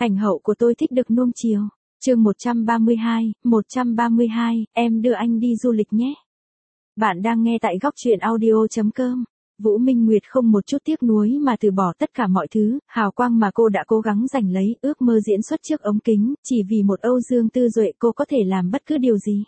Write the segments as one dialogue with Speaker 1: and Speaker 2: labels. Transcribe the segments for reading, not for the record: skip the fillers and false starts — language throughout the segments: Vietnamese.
Speaker 1: Ảnh hậu của tôi thích được nuông chiều. Chương 132, em đưa anh đi du lịch nhé. Bạn đang nghe tại góc truyện audio.com. Vũ Minh Nguyệt không một chút tiếc nuối mà từ bỏ tất cả mọi thứ, hào quang mà cô đã cố gắng giành lấy, ước mơ diễn xuất trước ống kính, chỉ vì một Âu Dương Tư Duệ cô có thể làm bất cứ điều gì.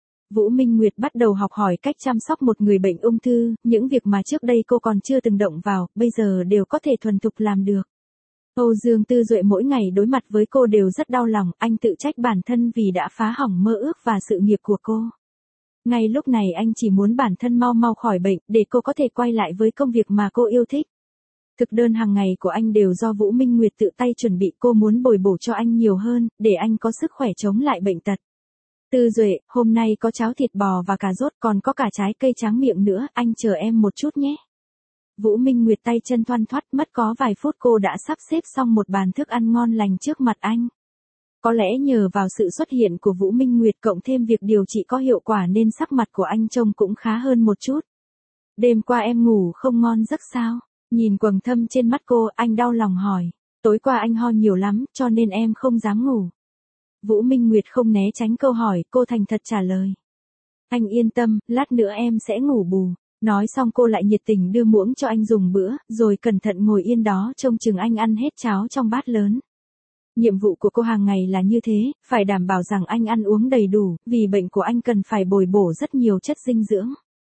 Speaker 1: Vũ Minh Nguyệt bắt đầu học hỏi cách chăm sóc một người bệnh ung thư, những việc mà trước đây cô còn chưa từng động vào, bây giờ đều có thể thuần thục làm được. Âu Dương Tư Duệ mỗi ngày đối mặt với cô đều rất đau lòng, anh tự trách bản thân vì đã phá hỏng mơ ước và sự nghiệp của cô. Ngay lúc này anh chỉ muốn bản thân mau mau khỏi bệnh, để cô có thể quay lại với công việc mà cô yêu thích. Thực đơn hàng ngày của anh đều do Vũ Minh Nguyệt tự tay chuẩn bị, cô muốn bồi bổ cho anh nhiều hơn, để anh có sức khỏe chống lại bệnh tật. Tư Duệ, hôm nay có cháo thịt bò và cà rốt, còn có cả trái cây tráng miệng nữa, anh chờ em một chút nhé. Vũ Minh Nguyệt tay chân thoăn thoắt, mất có vài phút cô đã sắp xếp xong một bàn thức ăn ngon lành trước mặt anh. Có lẽ nhờ vào sự xuất hiện của Vũ Minh Nguyệt cộng thêm việc điều trị có hiệu quả nên sắc mặt của anh trông cũng khá hơn một chút. Đêm qua em ngủ không ngon giấc sao? Nhìn quầng thâm trên mắt cô, anh đau lòng hỏi. Tối qua anh ho nhiều lắm, cho nên em không dám ngủ. Vũ Minh Nguyệt không né tránh câu hỏi, cô thành thật trả lời. Anh yên tâm, lát nữa em sẽ ngủ bù. Nói xong cô lại nhiệt tình đưa muỗng cho anh dùng bữa, rồi cẩn thận ngồi yên đó trông chừng anh ăn hết cháo trong bát lớn. Nhiệm vụ của cô hàng ngày là như thế, phải đảm bảo rằng anh ăn uống đầy đủ, vì bệnh của anh cần phải bồi bổ rất nhiều chất dinh dưỡng.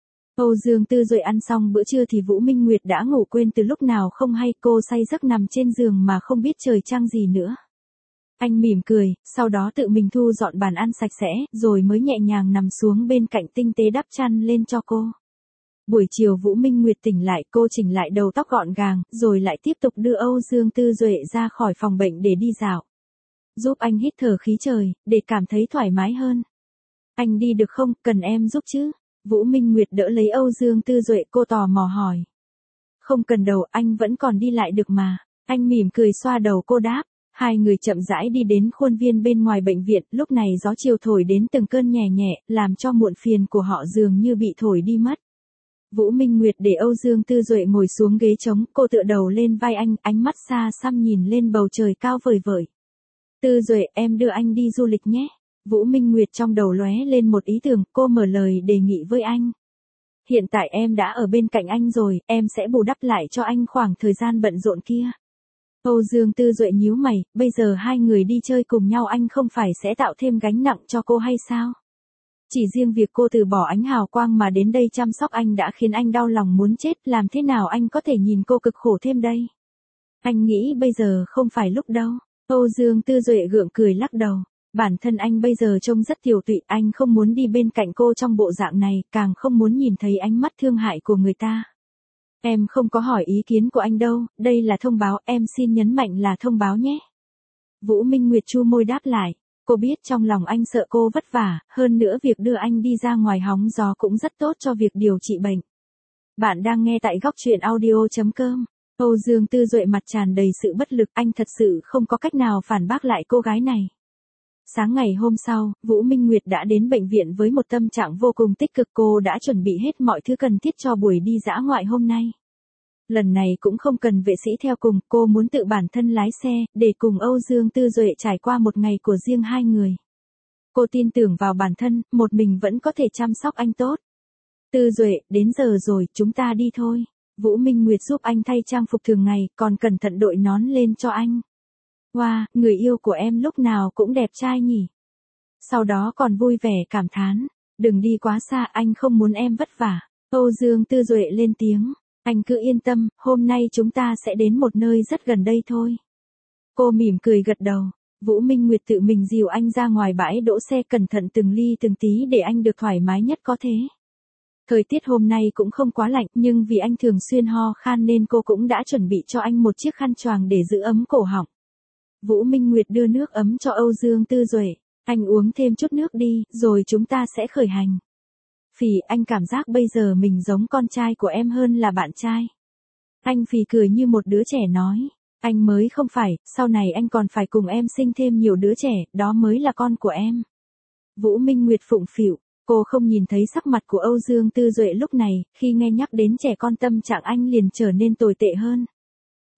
Speaker 1: Âu Dương Tư Duệ ăn xong bữa trưa thì Vũ Minh Nguyệt đã ngủ quên từ lúc nào không hay, cô say giấc nằm trên giường mà không biết trời trăng gì nữa. Anh mỉm cười, sau đó tự mình thu dọn bàn ăn sạch sẽ, rồi mới nhẹ nhàng nằm xuống bên cạnh tinh tế đắp chăn lên cho cô. Buổi chiều Vũ Minh Nguyệt tỉnh lại, cô chỉnh lại đầu tóc gọn gàng, rồi lại tiếp tục đưa Âu Dương Tư Duệ ra khỏi phòng bệnh để đi dạo. Giúp anh hít thở khí trời, để cảm thấy thoải mái hơn. Anh đi được không, cần em giúp chứ? Vũ Minh Nguyệt đỡ lấy Âu Dương Tư Duệ, cô tò mò hỏi. Không cần đâu, anh vẫn còn đi lại được mà. Anh mỉm cười xoa đầu cô đáp. Hai người chậm rãi đi đến khuôn viên bên ngoài bệnh viện, lúc này gió chiều thổi đến từng cơn nhẹ nhẹ, làm cho muộn phiền của họ dường như bị thổi đi mất. Vũ Minh Nguyệt để Âu Dương Tư Duệ ngồi xuống ghế trống, cô tựa đầu lên vai anh, ánh mắt xa xăm nhìn lên bầu trời cao vời vợi. Tư Duệ, em đưa anh đi du lịch nhé. Vũ Minh Nguyệt trong đầu lóe lên một ý tưởng, cô mở lời đề nghị với anh. Hiện tại em đã ở bên cạnh anh rồi, em sẽ bù đắp lại cho anh khoảng thời gian bận rộn kia. Âu Dương Tư Duệ nhíu mày, bây giờ hai người đi chơi cùng nhau anh không phải sẽ tạo thêm gánh nặng cho cô hay sao? Chỉ riêng việc cô từ bỏ ánh hào quang mà đến đây chăm sóc anh đã khiến anh đau lòng muốn chết, làm thế nào anh có thể nhìn cô cực khổ thêm đây? Anh nghĩ bây giờ không phải lúc đâu. Âu Dương Tư Duệ gượng cười lắc đầu. Bản thân anh bây giờ trông rất tiều tụy, anh không muốn đi bên cạnh cô trong bộ dạng này, càng không muốn nhìn thấy ánh mắt thương hại của người ta. Em không có hỏi ý kiến của anh đâu, đây là thông báo, em xin nhấn mạnh là thông báo nhé. Vũ Minh Nguyệt chu môi đáp lại. Cô biết trong lòng anh sợ cô vất vả, hơn nữa việc đưa anh đi ra ngoài hóng gió cũng rất tốt cho việc điều trị bệnh. Bạn đang nghe tại góc truyện audio.com. Âu Dương Tư Duệ mặt tràn đầy sự bất lực, anh thật sự không có cách nào phản bác lại cô gái này. Sáng ngày hôm sau, Vũ Minh Nguyệt đã đến bệnh viện với một tâm trạng vô cùng tích cực, cô đã chuẩn bị hết mọi thứ cần thiết cho buổi đi dã ngoại hôm nay. Lần này cũng không cần vệ sĩ theo cùng, cô muốn tự bản thân lái xe, để cùng Âu Dương Tư Duệ trải qua một ngày của riêng hai người. Cô tin tưởng vào bản thân, một mình vẫn có thể chăm sóc anh tốt. Tư Duệ, đến giờ rồi, chúng ta đi thôi. Vũ Minh Nguyệt giúp anh thay trang phục thường ngày, còn cẩn thận đội nón lên cho anh. Wow, người yêu của em lúc nào cũng đẹp trai nhỉ. Sau đó còn vui vẻ cảm thán, đừng đi quá xa, anh không muốn em vất vả. Âu Dương Tư Duệ lên tiếng. Anh cứ yên tâm, hôm nay chúng ta sẽ đến một nơi rất gần đây thôi. Cô mỉm cười gật đầu. Vũ Minh Nguyệt tự mình dìu anh ra ngoài bãi đỗ xe, cẩn thận từng ly từng tí để anh được thoải mái nhất có thể. Thời tiết hôm nay cũng không quá lạnh, nhưng vì anh thường xuyên ho khan nên cô cũng đã chuẩn bị cho anh một chiếc khăn choàng để giữ ấm cổ họng. Vũ Minh Nguyệt đưa nước ấm cho Âu Dương Tư Duệ. Anh uống thêm chút nước đi, rồi chúng ta sẽ khởi hành. Phì, anh cảm giác bây giờ mình giống con trai của em hơn là bạn trai. Anh phì cười như một đứa trẻ nói. Anh mới không phải, sau này anh còn phải cùng em sinh thêm nhiều đứa trẻ, đó mới là con của em. Vũ Minh Nguyệt phụng phịu, cô không nhìn thấy sắc mặt của Âu Dương Tư Duệ lúc này, khi nghe nhắc đến trẻ con tâm trạng anh liền trở nên tồi tệ hơn.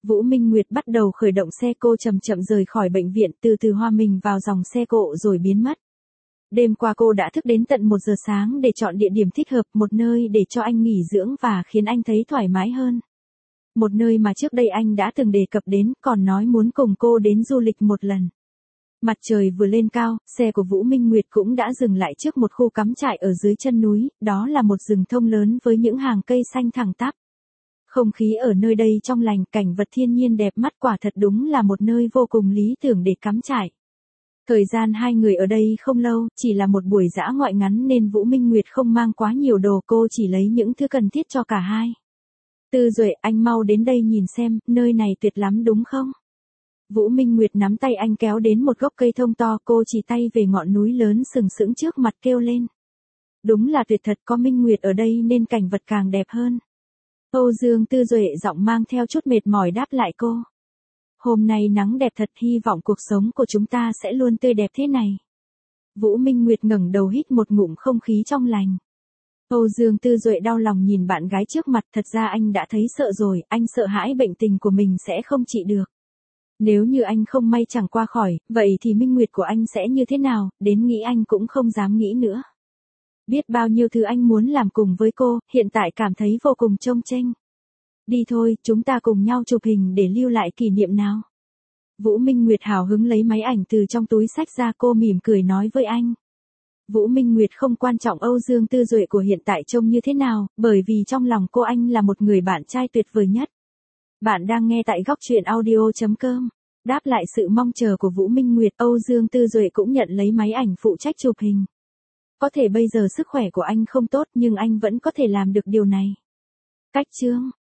Speaker 1: Vũ Minh Nguyệt bắt đầu khởi động xe, cô chậm chậm rời khỏi bệnh viện, từ từ hòa mình vào dòng xe cộ rồi biến mất. Đêm qua cô đã thức đến tận 1 giờ sáng để chọn địa điểm thích hợp, một nơi để cho anh nghỉ dưỡng và khiến anh thấy thoải mái hơn. Một nơi mà trước đây anh đã từng đề cập đến, còn nói muốn cùng cô đến du lịch một lần. Mặt trời vừa lên cao, xe của Vũ Minh Nguyệt cũng đã dừng lại trước một khu cắm trại ở dưới chân núi, đó là một rừng thông lớn với những hàng cây xanh thẳng tắp. Không khí ở nơi đây trong lành, cảnh vật thiên nhiên đẹp mắt, quả thật đúng là một nơi vô cùng lý tưởng để cắm trại. Thời gian hai người ở đây không lâu, chỉ là một buổi dã ngoại ngắn nên Vũ Minh Nguyệt không mang quá nhiều đồ, cô chỉ lấy những thứ cần thiết cho cả hai. Tư Duệ, anh mau đến đây nhìn xem, nơi này tuyệt lắm đúng không? Vũ Minh Nguyệt nắm tay anh kéo đến một gốc cây thông to, cô chỉ tay về ngọn núi lớn sừng sững trước mặt kêu lên. Đúng là tuyệt thật, có Minh Nguyệt ở đây nên cảnh vật càng đẹp hơn. Âu Dương Tư Duệ giọng mang theo chút mệt mỏi đáp lại cô. Hôm nay nắng đẹp thật, hy vọng cuộc sống của chúng ta sẽ luôn tươi đẹp thế này. Vũ Minh Nguyệt ngẩng đầu hít một ngụm không khí trong lành. Âu Dương Tư Duệ đau lòng nhìn bạn gái trước mặt, thật ra anh đã thấy sợ rồi, anh sợ hãi bệnh tình của mình sẽ không trị được. Nếu như anh không may chẳng qua khỏi, vậy thì minh nguyệt của anh sẽ như thế nào, đến nghĩ anh cũng không dám nghĩ nữa. Biết bao nhiêu thứ anh muốn làm cùng với cô, hiện tại cảm thấy vô cùng chông chênh. Đi thôi, chúng ta cùng nhau chụp hình để lưu lại kỷ niệm nào. Vũ Minh Nguyệt hào hứng lấy máy ảnh từ trong túi xách ra, cô mỉm cười nói với anh. Vũ Minh Nguyệt không quan trọng Âu Dương Tư Duệ của hiện tại trông như thế nào, bởi vì trong lòng cô anh là một người bạn trai tuyệt vời nhất. Bạn đang nghe tại góc truyện audio.com. Đáp lại sự mong chờ của Vũ Minh Nguyệt, Âu Dương Tư Duệ cũng nhận lấy máy ảnh phụ trách chụp hình. Có thể bây giờ sức khỏe của anh không tốt nhưng anh vẫn có thể làm được điều này. Cách chương